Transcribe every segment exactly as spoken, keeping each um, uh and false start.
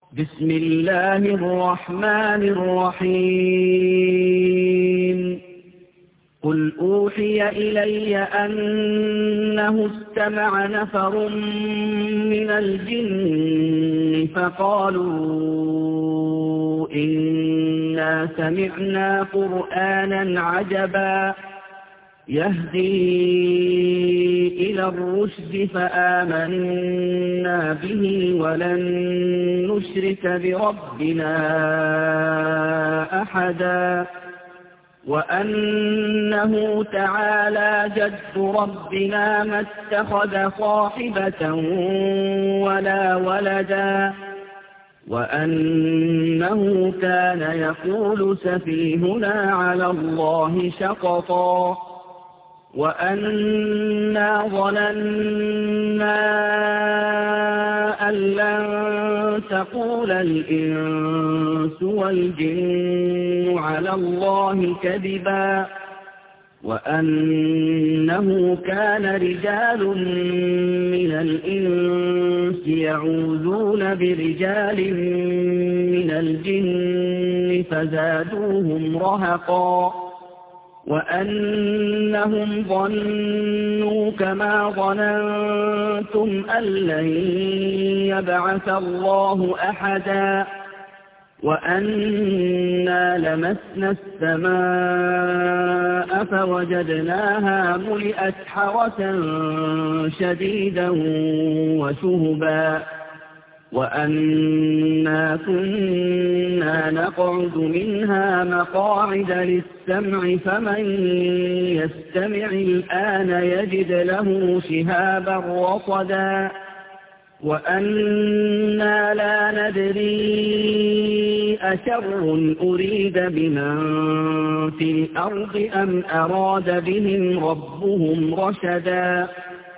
بسم الله الرحمن الرحيم قل أوحي إلي أنه استمع نفر من الجن فقالوا إنا سمعنا قرآنا عجبا يهدي إلى الرشد فآمنا به ولن نشرك بربنا أحدا وأنه تعالى جد ربنا ما اتخذ صاحبة ولا ولدا وأنه كان يقول سفيهنا على الله شططا وأنا ظننا أن لن تقول الإنس والجن على الله كذبا وأنه كان رجال من الإنس يعوذون برجال من الجن فزادوهم رهقا وأنهم ظنوا كما ظننتم أن لن يبعث الله أحدا وأنا لمسنا السماء فوجدناها ملئت حرسا شديدا وشهبا وأنا كنا نقعد منها مقاعد للسمع فمن يستمع الآن يجد له شهابا رصدا وأنا لا ندري أشر أريد بمن في الأرض أم أراد بهم ربهم رشدا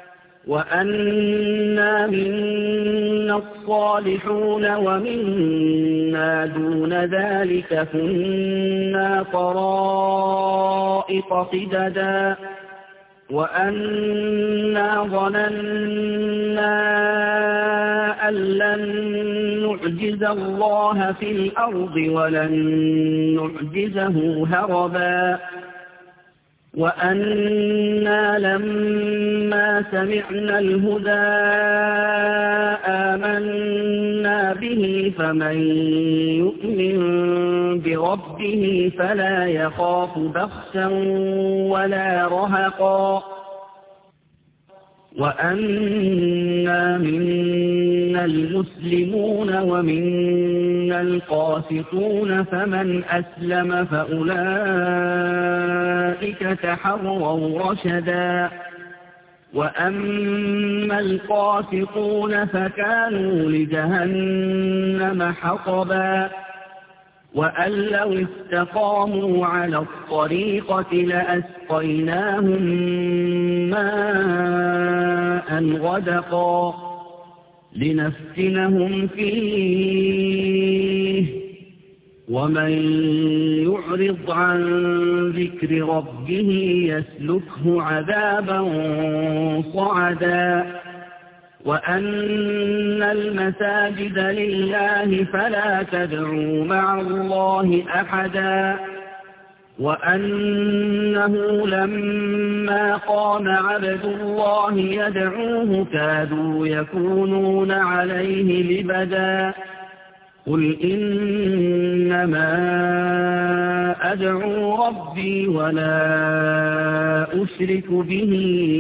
وأنا منا الصالحون ومنا دون ذلك كنا طرائق قددا وأنا ظننا أن لن نعجز الله في الأرض ولن نعجزه هربا وأنا لما سمعنا الهدى آمنا به فمن يؤمن بربه فلا يخاف بخسا ولا رهقا وأنا منا المسلمون ومنا القاسطون فمن أسلم فأولئك تحروا رشدا وأما القاسطون فكانوا لجهنم حطبا وأن لو استقاموا على الطريقة لأسقيناهم ماء غدقا لنفتنهم فيه ومن يعرض عن ذكر ربه يسلكه عذابا صعدا وأن المساجد لله فلا تدعوا مع الله أحدا وأنه لما قام عبد الله يدعوه كادوا يكونون عليه لبدا قل إنما أدعو ربي ولا أشرك به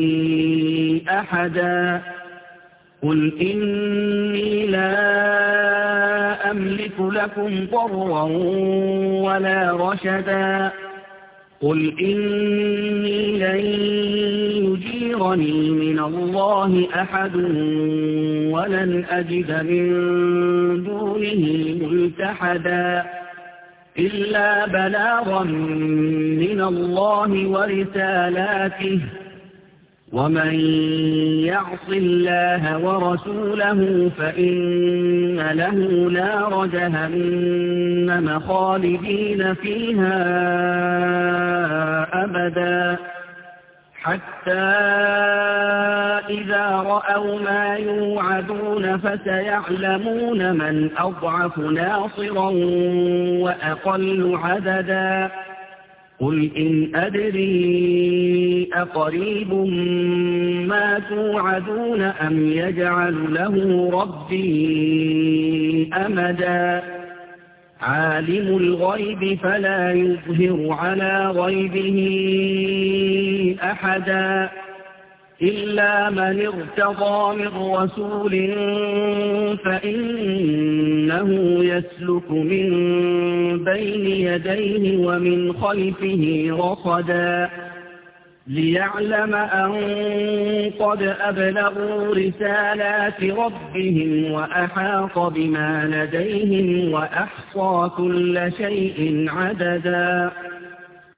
أحدا قل إني لا أملك لكم ضرا ولا رشدا قل إني لن يجيرني من الله أحد ولن أجد من دونه ملتحدا إلا بلاغا من الله ورسالاته ومن يعص الله ورسوله فإن له نار جهنم خالدين فيها أبدا حتى إذا رأوا ما يوعدون فسيعلمون من أضعف ناصرا وأقل عددا قل إن أدري أقريب ما توعدون أم يجعل له ربي أمدا عالم الغيب فلا يظهر على غيبه أحدا إلا من ارتضى من رسول فإنه يسلك من بين يديه ومن خلفه رصدا ليعلم أن قد أبلغوا رسالات ربهم وأحاط بما لديهم وأحصى كل شيء عددا